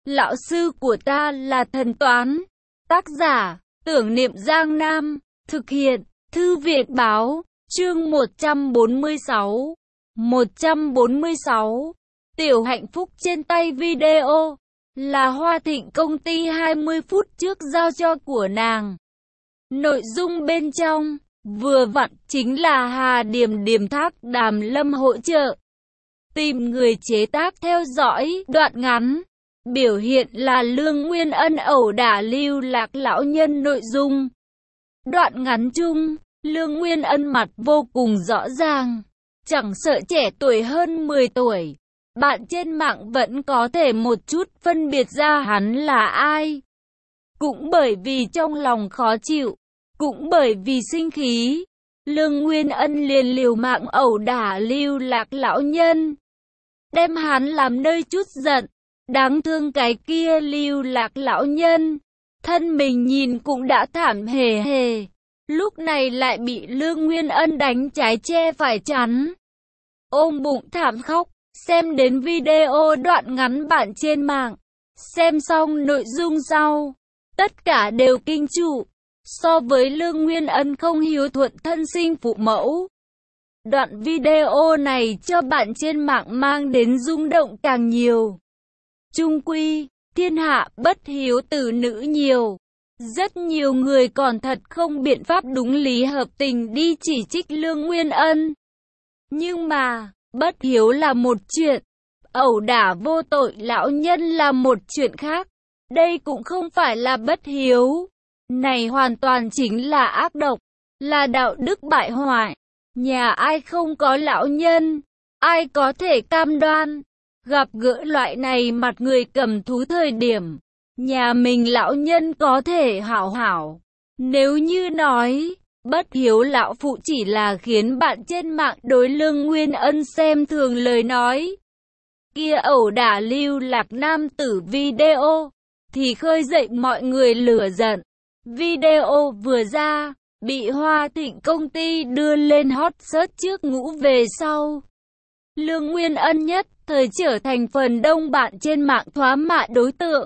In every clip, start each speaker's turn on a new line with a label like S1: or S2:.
S1: Lão sư của ta là thần toán. Tác giả, Tưởng Niệm Giang Nam. Thực hiện, Thư viện Báo. Chương 146. 146. Tiểu hạnh phúc trên tay video. Là Hoa Thịnh công ty 20 phút trước giao cho của nàng. Nội dung bên trong, vừa vặn chính là Hà Điềm Điềm Thác Đàm Lâm hỗ trợ tìm người chế tác theo dõi đoạn ngắn. Biểu hiện là Lương Nguyên Ân ẩu đả Lưu Lạc lão nhân nội dung. Đoạn ngắn chung, Lương Nguyên Ân mặt vô cùng rõ ràng, chẳng sợ trẻ tuổi hơn 10 tuổi. Bạn trên mạng vẫn có thể một chút phân biệt ra hắn là ai. Cũng bởi vì trong lòng khó chịu, cũng bởi vì sinh khí, Lương Nguyên Ân liền liều mạng ẩu đả Lưu Lạc lão nhân, đem hắn làm nơi chút giận. Đáng thương cái kia Lưu Lạc lão nhân, thân mình nhìn cũng đã thảm hề hề, lúc này lại bị Lương Nguyên Ân đánh trái che phải chắn, ôm bụng thảm khóc. Xem đến video đoạn ngắn bạn trên mạng, xem xong nội dung sau, tất cả đều kinh trụ. So với Lương Nguyên Ân không hiếu thuận thân sinh phụ mẫu, đoạn video này cho bạn trên mạng mang đến rung động càng nhiều. Chung quy, thiên hạ bất hiếu tử nữ nhiều. Rất nhiều người còn thật không biện pháp đúng lý hợp tình đi chỉ trích Lương Nguyên Ân. Nhưng mà, bất hiếu là một chuyện, ẩu đả vô tội lão nhân là một chuyện khác. Đây cũng không phải là bất hiếu. Này hoàn toàn chính là ác độc, là đạo đức bại hoại. Nhà ai không có lão nhân, ai có thể cam đoan. Gặp gỡ loại này mặt người cầm thú thời điểm, nhà mình lão nhân có thể hảo hảo. Nếu như nói, bất hiếu lão phụ chỉ là khiến bạn trên mạng đối Lương Nguyên Ân xem thường lời nói. Kia ẩu đả Lưu Lạc nam tử video, thì khơi dậy mọi người lửa giận. Video vừa ra, bị Hoa Thịnh công ty đưa lên hot search trước ngũ về sau. Lương Nguyên Ân nhất thời trở thành phần đông bạn trên mạng thoá mạ đối tượng.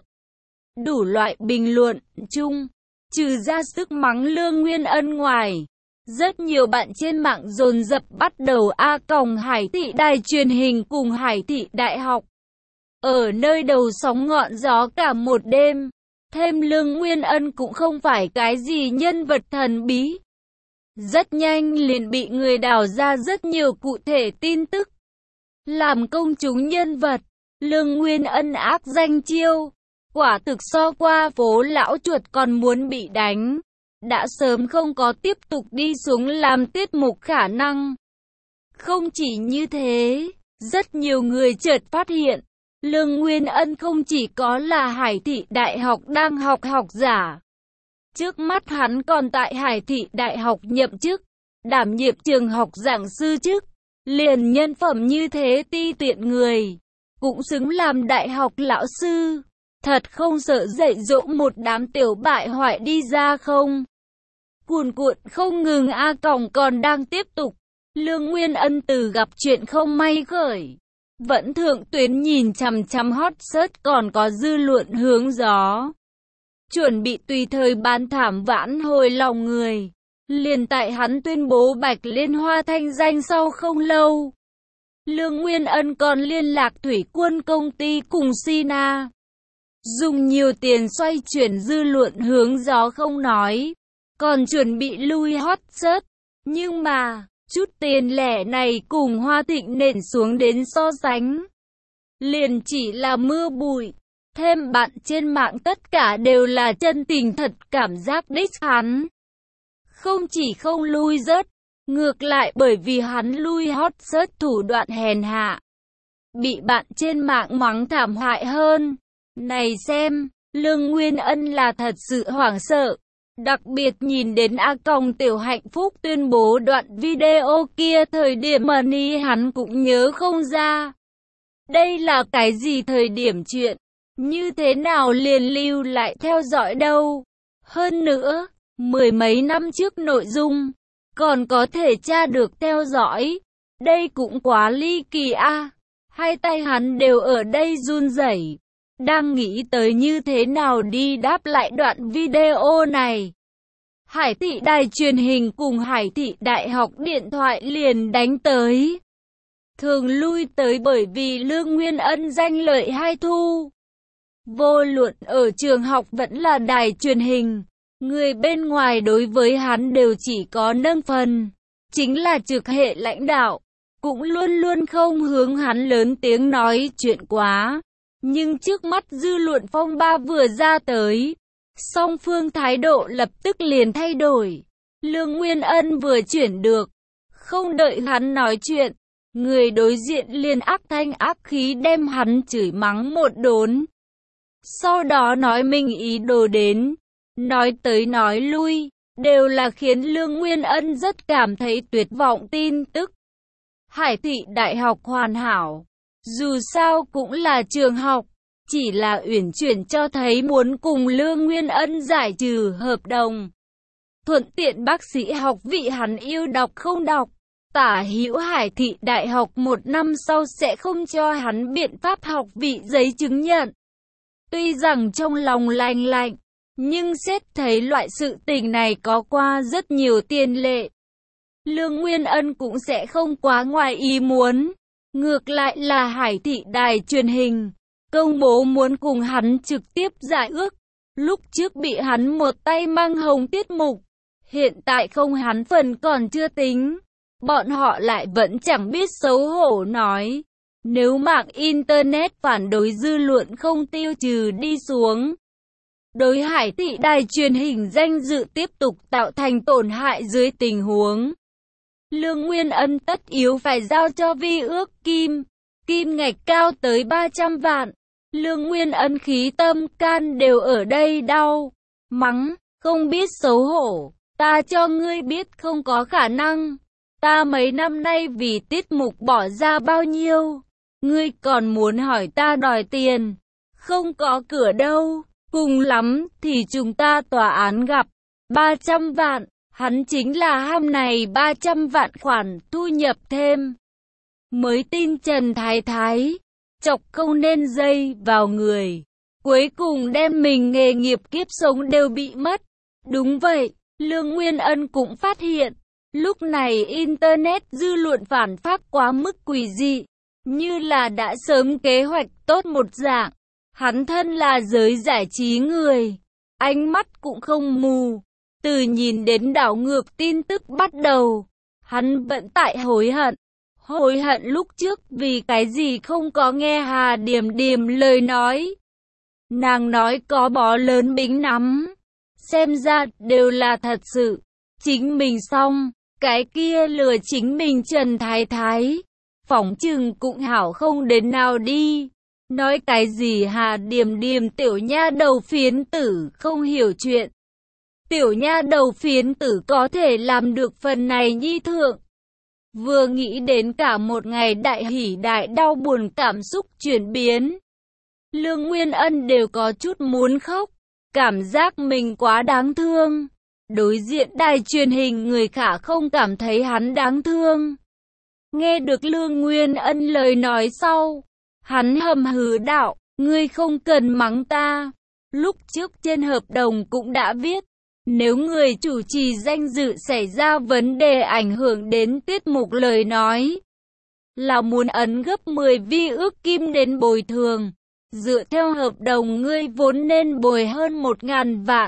S1: Đủ loại bình luận chung, trừ ra sức mắng Lương Nguyên Ân ngoài, rất nhiều bạn trên mạng dồn dập bắt đầu Hải Thị đài truyền hình cùng Hải Thị đại học. Ở nơi đầu sóng ngọn gió cả một đêm, thêm Lương Nguyên Ân cũng không phải cái gì nhân vật thần bí. Rất nhanh liền bị người đào ra rất nhiều cụ thể tin tức. Làm công chúng nhân vật, Lương Nguyên Ân ác danh chiêu, quả thực so qua phố lão chuột còn muốn bị đánh. Đã sớm không có tiếp tục đi xuống làm tiết mục khả năng. Không chỉ như thế, rất nhiều người chợt phát hiện, Lương Nguyên Ân không chỉ có là Hải Thị đại học đang học giả. Trước mắt hắn còn tại Hải Thị đại học nhậm chức, đảm nhiệm trường học giảng sư chức. Liền nhân phẩm như thế ti tiện người, cũng xứng làm đại học lão sư. Thật không sợ dạy dỗ một đám tiểu bại hoại đi ra không? Cuồn cuộn không ngừng còn đang tiếp tục. Lương Nguyên Ân từ gặp chuyện không may khởi, vẫn thượng tuyến nhìn chằm chằm hot search còn có dư luận hướng gió. Chuẩn bị tùy thời bán thảm vãn hồi lòng người. Liền tại hắn tuyên bố Bạch Liên Hoa thanh danh sau không lâu, Lương Nguyên Ân còn liên lạc Thủy Quân công ty cùng Sina. Dùng nhiều tiền xoay chuyển dư luận hướng gió không nói, còn chuẩn bị lui hot search. Nhưng mà, chút tiền lẻ này cùng Hoa Thịnh nện xuống đến so sánh, liền chỉ là mưa bụi. Thêm bạn trên mạng tất cả đều là chân tình thật cảm giác đích hắn. Không chỉ không lui rớt, ngược lại bởi vì hắn lui hot search thủ đoạn hèn hạ, bị bạn trên mạng mắng thảm hại hơn. Này xem, Lương Nguyên Ân là thật sự hoảng sợ. Đặc biệt nhìn đến Tiểu Hạnh Phúc tuyên bố đoạn video kia thời điểm money hắn cũng nhớ không ra. Đây là cái gì thời điểm chuyện, như thế nào liền lưu lại theo dõi đâu. Hơn nữa, mười mấy năm trước nội dung, còn có thể tra được theo dõi. Đây cũng quá ly kỳ a. Hai tay hắn đều ở đây run rẩy. đang nghĩ tới như thế nào đi đáp lại đoạn video này. Hải thị đài truyền hình cùng Hải thị đại học điện thoại liền đánh tới. Thường lui tới bởi vì Lương Nguyên Ân danh lợi hai thu. Vô luận ở trường học vẫn là đài truyền hình, người bên ngoài đối với hắn đều chỉ có nâng phần. Chính là trực hệ lãnh đạo, cũng luôn luôn không hướng hắn lớn tiếng nói chuyện quá. Nhưng trước mắt dư luận phong ba vừa ra tới, song phương thái độ lập tức liền thay đổi. Lương Nguyên Ân vừa chuyển được, không đợi hắn nói chuyện, người đối diện liền ác thanh ác khí đem hắn chửi mắng một đốn. Sau đó nói mình ý đồ đến, nói tới nói lui, đều là khiến Lương Nguyên Ân rất cảm thấy tuyệt vọng tin tức. Hải thị đại học hoàn hảo, dù sao cũng là trường học, chỉ là uyển chuyển cho thấy muốn cùng Lương Nguyên Ân giải trừ hợp đồng. Thuận tiện bác sĩ học vị hắn yêu đọc không đọc, tả hữu Hải thị đại học 1 năm sau sẽ không cho hắn biện pháp học vị giấy chứng nhận. Tuy rằng trong lòng lành lạnh, nhưng xét thấy loại sự tình này có qua rất nhiều tiền lệ. Lương Nguyên Ân cũng sẽ không quá ngoài ý muốn. Ngược lại là Hải thị đài truyền hình, công bố muốn cùng hắn trực tiếp giải ước. Lúc trước bị hắn một tay mang hồng tiết mục, hiện tại không hắn phần còn chưa tính. Bọn họ lại vẫn chẳng biết xấu hổ nói. Nếu mạng Internet phản đối dư luận không tiêu trừ đi xuống, đối Hải thị đài truyền hình danh dự tiếp tục tạo thành tổn hại dưới tình huống, Lương Nguyên Ân tất yếu phải giao cho vi ước kim ngạch cao tới 300 vạn. Lương Nguyên Ân khí tâm can đều ở đây đau, mắng, không biết xấu hổ, ta cho ngươi biết không có khả năng. Ta mấy năm nay vì tiết mục bỏ ra bao nhiêu, ngươi còn muốn hỏi ta đòi tiền, không có cửa đâu, cùng lắm thì chúng ta tòa án gặp. 300 vạn, hắn chính là ham này 300 vạn khoản thu nhập thêm. Mới tin Trần Thái Thái, chọc không nên dây vào người, cuối cùng đem mình nghề nghiệp kiếp sống đều bị mất. Đúng vậy, Lương Nguyên Ân cũng phát hiện, lúc này Internet dư luận phản phác quá mức quỷ dị, như là đã sớm kế hoạch tốt một dạng. Hắn thân là giới giải trí người, ánh mắt cũng không mù, từ nhìn đến đảo ngược tin tức bắt đầu, hắn vẫn tại hối hận lúc trước vì cái gì không có nghe Hà Điềm Điềm lời nói. Nàng nói có bó lớn bính nắm, xem ra đều là thật sự, chính mình xong, cái kia lừa chính mình Trần Thái Thái, phỏng chừng cũng hảo không đến nào đi. Nói cái gì Hà Điềm Điềm tiểu nha đầu phiến tử không hiểu chuyện. Tiểu nha đầu phiến tử có thể làm được phần này nhi thượng. Vừa nghĩ đến cả một ngày đại hỉ đại đau buồn cảm xúc chuyển biến, Lương Nguyên Ân đều có chút muốn khóc, cảm giác mình quá đáng thương. Đối diện đài truyền hình người khác không cảm thấy hắn đáng thương. Nghe được Lương Nguyên Ân lời nói sau, hắn hầm hừ đạo, ngươi không cần mắng ta. Lúc trước trên hợp đồng cũng đã viết, nếu người chủ trì danh dự xảy ra vấn đề ảnh hưởng đến tiết mục lời nói, là muốn ấn gấp 10 vi ước kim đến bồi thường. Dựa theo hợp đồng ngươi vốn nên bồi hơn 1.000 vạn.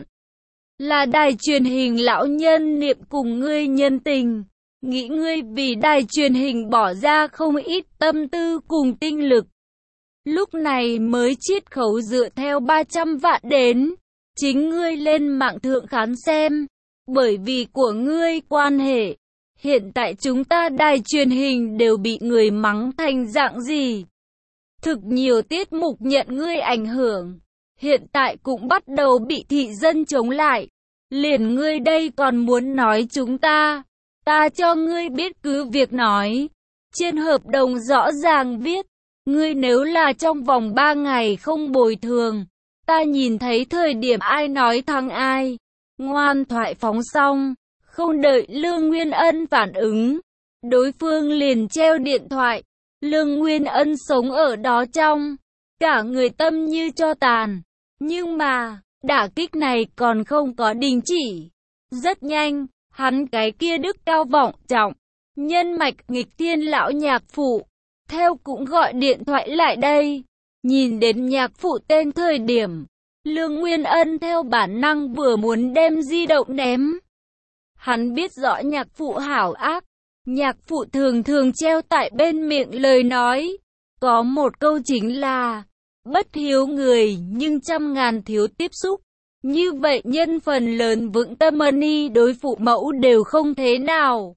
S1: Là đài truyền hình lão nhân niệm cùng ngươi nhân tình. Nghĩ ngươi vì đài truyền hình bỏ ra không ít tâm tư cùng tinh lực. Lúc này mới chiết khấu dựa theo 300 vạn đến. Chính ngươi lên mạng thượng khán xem. Bởi vì của ngươi quan hệ, hiện tại chúng ta đài truyền hình đều bị người mắng thành dạng gì. Thực nhiều tiết mục nhận ngươi ảnh hưởng, hiện tại cũng bắt đầu bị thị dân chống lại. Liền ngươi đây còn muốn nói chúng ta cho ngươi biết cứ việc nói. Trên hợp đồng rõ ràng viết, ngươi nếu là trong vòng 3 ngày không bồi thường, ta nhìn thấy thời điểm ai nói thắng ai. Ngoan thoại phóng xong, không đợi Lương Nguyên Ân phản ứng, đối phương liền treo điện thoại. Lương Nguyên Ân sống ở đó trong cả người tâm như tro tàn. Nhưng mà, đả kích này còn không có đình chỉ. Rất nhanh, hắn cái kia đức cao vọng trọng, nhân mạch nghịch thiên lão nhạc phụ, theo cũng gọi điện thoại lại đây. Nhìn đến nhạc phụ tên thời điểm, Lương Nguyên Ân theo bản năng vừa muốn đem di động ném. Hắn biết rõ nhạc phụ hảo ác, nhạc phụ thường thường treo tại bên miệng lời nói. Có một câu chính là, bất hiếu người nhưng trăm ngàn thiếu tiếp xúc. Như vậy nhân phần lớn vững tâm ni đối phụ mẫu đều không thế nào.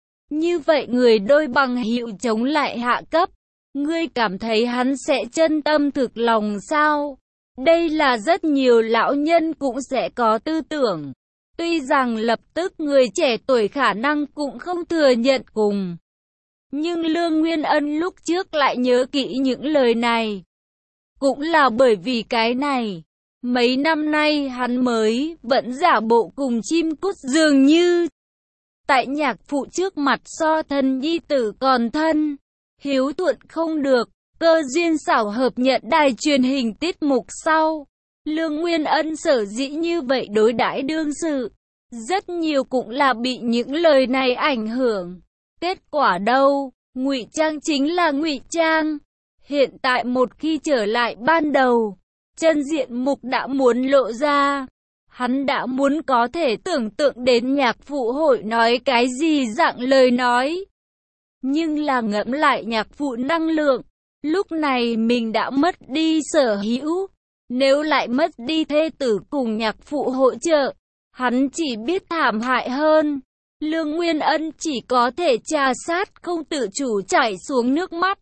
S1: Như vậy người đôi bằng hữu chống lại hạ cấp. Ngươi cảm thấy hắn sẽ chân tâm thực lòng sao? Đây là rất nhiều lão nhân cũng sẽ có tư tưởng. Tuy rằng lập tức người trẻ tuổi khả năng cũng không thừa nhận cùng. Nhưng Lương Nguyên Ân lúc trước lại nhớ kỹ những lời này. Cũng là bởi vì cái này. Mấy năm nay hắn mới vẫn giả bộ cùng chim cút dường như. Tại nhạc phụ trước mặt so thân nhi tử còn thân. Hiếu thuận không được, cơ duyên xảo hợp nhận đài truyền hình tiết mục sau. Lương Nguyên Ân sở dĩ như vậy đối đãi đương sự. Rất nhiều cũng là bị những lời này ảnh hưởng. Kết quả đâu, ngụy trang chính là ngụy trang. Hiện tại một khi trở lại ban đầu, chân diện mục đã muốn lộ ra. Hắn đã muốn có thể tưởng tượng đến nhạc phụ hội nói cái gì dạng lời nói. Nhưng là ngẫm lại nhạc phụ năng lượng, lúc này mình đã mất đi sở hữu. Nếu lại mất đi thê tử cùng nhạc phụ hỗ trợ, hắn chỉ biết thảm hại hơn. Lương Nguyên Ân chỉ có thể trà sát không tự chủ chảy xuống nước mắt.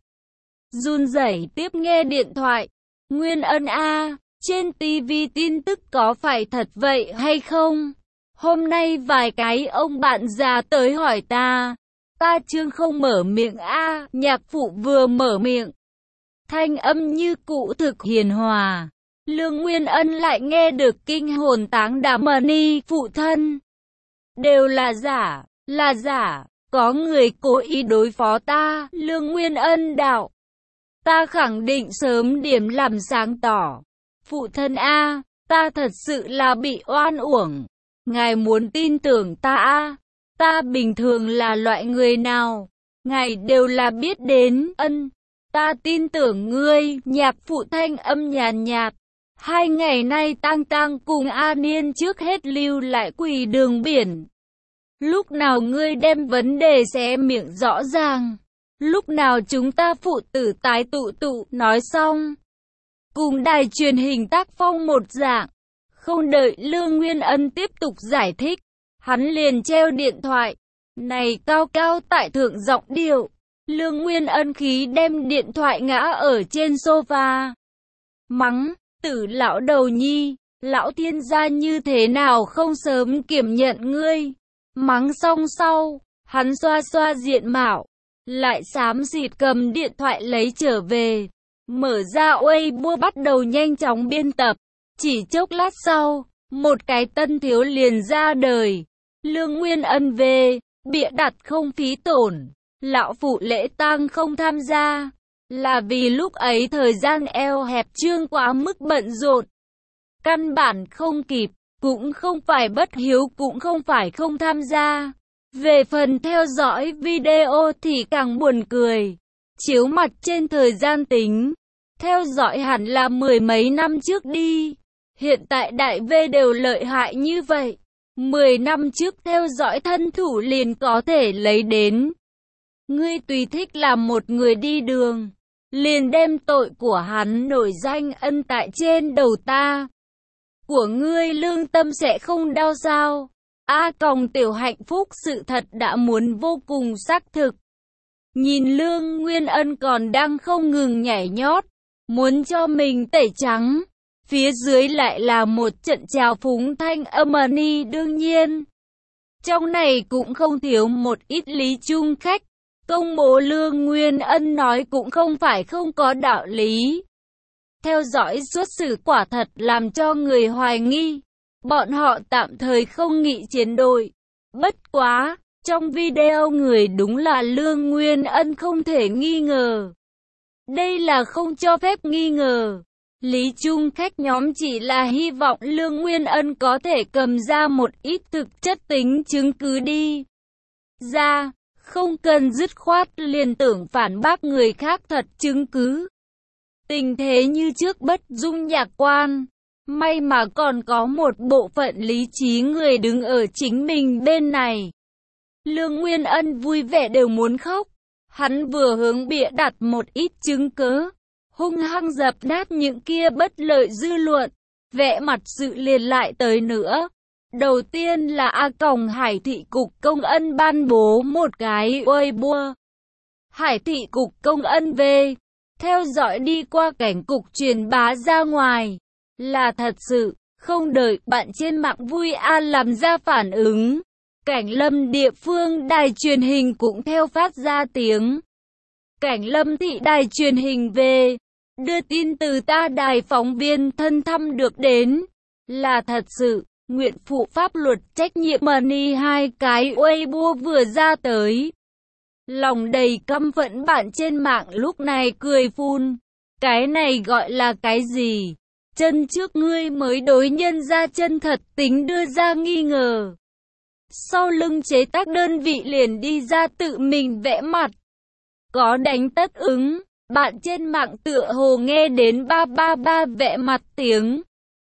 S1: Run rẩy tiếp nghe điện thoại. Nguyên Ân a, trên TV tin tức có phải thật vậy hay không? Hôm nay vài cái ông bạn già tới hỏi ta. Ta chương không mở miệng a, nhạc phụ vừa mở miệng. Thanh âm như cũ thực hiền hòa. Lương Nguyên Ân lại nghe được kinh hồn táng đảm ni phụ thân. Đều là giả, có người cố ý đối phó ta, Lương Nguyên Ân đạo. Ta khẳng định sớm điểm làm sáng tỏ. Phụ thân a, ta thật sự là bị oan uổng. Ngài muốn tin tưởng ta a, ta bình thường là loại người nào, ngài đều là biết đến. Ân, ta tin tưởng ngươi, nhạc phụ thanh âm nhàn nhạt. 2 ngày nay Tang cùng A Niên trước hết lưu lại quỷ đường biển. Lúc nào ngươi đem vấn đề xé miệng rõ ràng, lúc nào chúng ta phụ tử tái tụ nói xong. Cùng đài truyền hình tác phong một dạng, không đợi Lương Nguyên Ân tiếp tục giải thích, hắn liền treo điện thoại. Này cao cao tại thượng giọng điệu, Lương Nguyên Ân khí đem điện thoại ngã ở trên sofa. Mắng, tử lão đầu nhi, lão thiên gia như thế nào không sớm kiểm nhận ngươi. Mắng xong sau, hắn xoa xoa diện mạo, lại xám xịt cầm điện thoại lấy trở về. Mở ra Weibo bắt đầu nhanh chóng biên tập. Chỉ chốc lát sau, một cái tân thiếu liền ra đời. Lương Nguyên Ân về, bịa đặt không phí tổn. Lão phụ lễ tang không tham gia, là vì lúc ấy thời gian eo hẹp chương quá mức bận rộn. Căn bản không kịp, cũng không phải bất hiếu cũng không phải không tham gia. Về phần theo dõi video thì càng buồn cười. Chiếu mặt trên thời gian tính, theo dõi hẳn là 10 mấy năm trước đi. Hiện tại đại V đều lợi hại như vậy. 10 năm trước theo dõi thân thủ liền có thể lấy đến. Ngươi tùy thích làm một người đi đường, liền đem tội của hắn nổi danh ân tại trên đầu ta. Của ngươi lương tâm sẽ không đau sao? Còng tiểu hạnh phúc sự thật đã muốn vô cùng xác thực. Nhìn Lương Nguyên Ân còn đang không ngừng nhảy nhót, muốn cho mình tẩy trắng. Phía dưới lại là một trận trào phúng thanh âm ni đương nhiên. Trong này cũng không thiếu một ít lý chung khách. Công bố Lương Nguyên Ân nói cũng không phải không có đạo lý. Theo dõi xuất xử quả thật làm cho người hoài nghi. Bọn họ tạm thời không nghị chiến đội. Bất quá, trong video người đúng là Lương Nguyên Ân không thể nghi ngờ. Đây là không cho phép nghi ngờ. Lý Trung khách nhóm chỉ là hy vọng Lương Nguyên Ân có thể cầm ra một ít thực chất tính chứng cứ đi ra, không cần dứt khoát liền tưởng phản bác người khác thật chứng cứ. Tình thế như trước bất dung nhạc quan, may mà còn có một bộ phận lý trí người đứng ở chính mình bên này. Lương Nguyên Ân vui vẻ đều muốn khóc, hắn vừa hướng bịa đặt một ít chứng cớ, hung hăng dập nát những kia bất lợi dư luận, vẽ mặt sự liền lại tới nữa. Đầu tiên là A Còng Hải thị cục công ân ban bố một cái Weibo. Hải thị cục công ân về, theo dõi đi qua cảnh cục truyền bá ra ngoài. Là thật sự, không đợi bạn trên mạng vui làm ra phản ứng. Cảnh Lâm địa phương đài truyền hình cũng theo phát ra tiếng. Cảnh Lâm thị đài truyền hình về, đưa tin từ ta đài phóng viên thân thăm được đến. Là thật sự, nguyện phụ pháp luật trách nhiệm money hai cái Weibo vừa ra tới. Lòng đầy căm phẫn bạn trên mạng lúc này cười phun. Cái này gọi là cái gì? Chân trước ngươi mới đối nhân ra chân thật tính đưa ra nghi ngờ. Sau lưng chế tác đơn vị liền đi ra tự mình vẽ mặt. Có đánh tất ứng, bạn trên mạng tựa hồ nghe đến 333 vẽ mặt tiếng.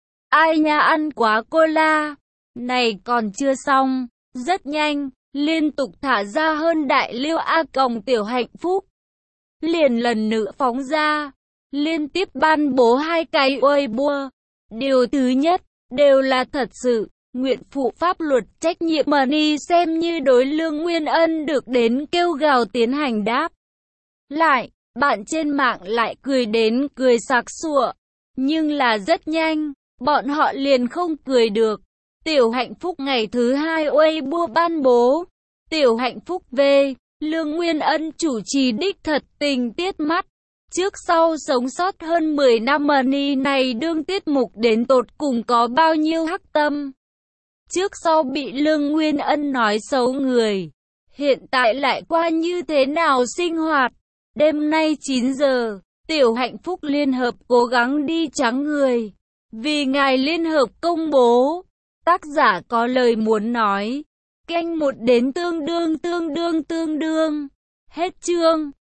S1: Ai nha ăn quá cola. Này còn chưa xong, rất nhanh, liên tục thả ra hơn đại liêu A Còng Tiểu Hạnh Phúc. Liền lần nữa phóng ra, liên tiếp ban bố hai cái Weibo. Điều thứ nhất, đều là thật sự, nguyện phụ pháp luật trách nhiệm money xem như đối Lương Nguyên Ân được đến kêu gào tiến hành đáp lại, bạn trên mạng lại cười đến cười sặc sụa. Nhưng là rất nhanh, bọn họ liền không cười được. Tiểu Hạnh Phúc ngày thứ hai Weibo ban bố. Tiểu Hạnh Phúc về, Lương Nguyên Ân chủ trì đích thật tình tiết mắt. Trước sau sống sót hơn 10 năm money này đương tiết mục đến tột cùng có bao nhiêu hắc tâm. Trước sau bị Lương Nguyên Ân nói xấu người. Hiện tại lại qua như thế nào sinh hoạt. Đêm nay 9 giờ, Tiểu Hạnh Phúc Liên Hợp cố gắng đi trắng người. Vì ngài Liên Hợp công bố, tác giả có lời muốn nói. Canh 1 đến tương đương. Hết chương.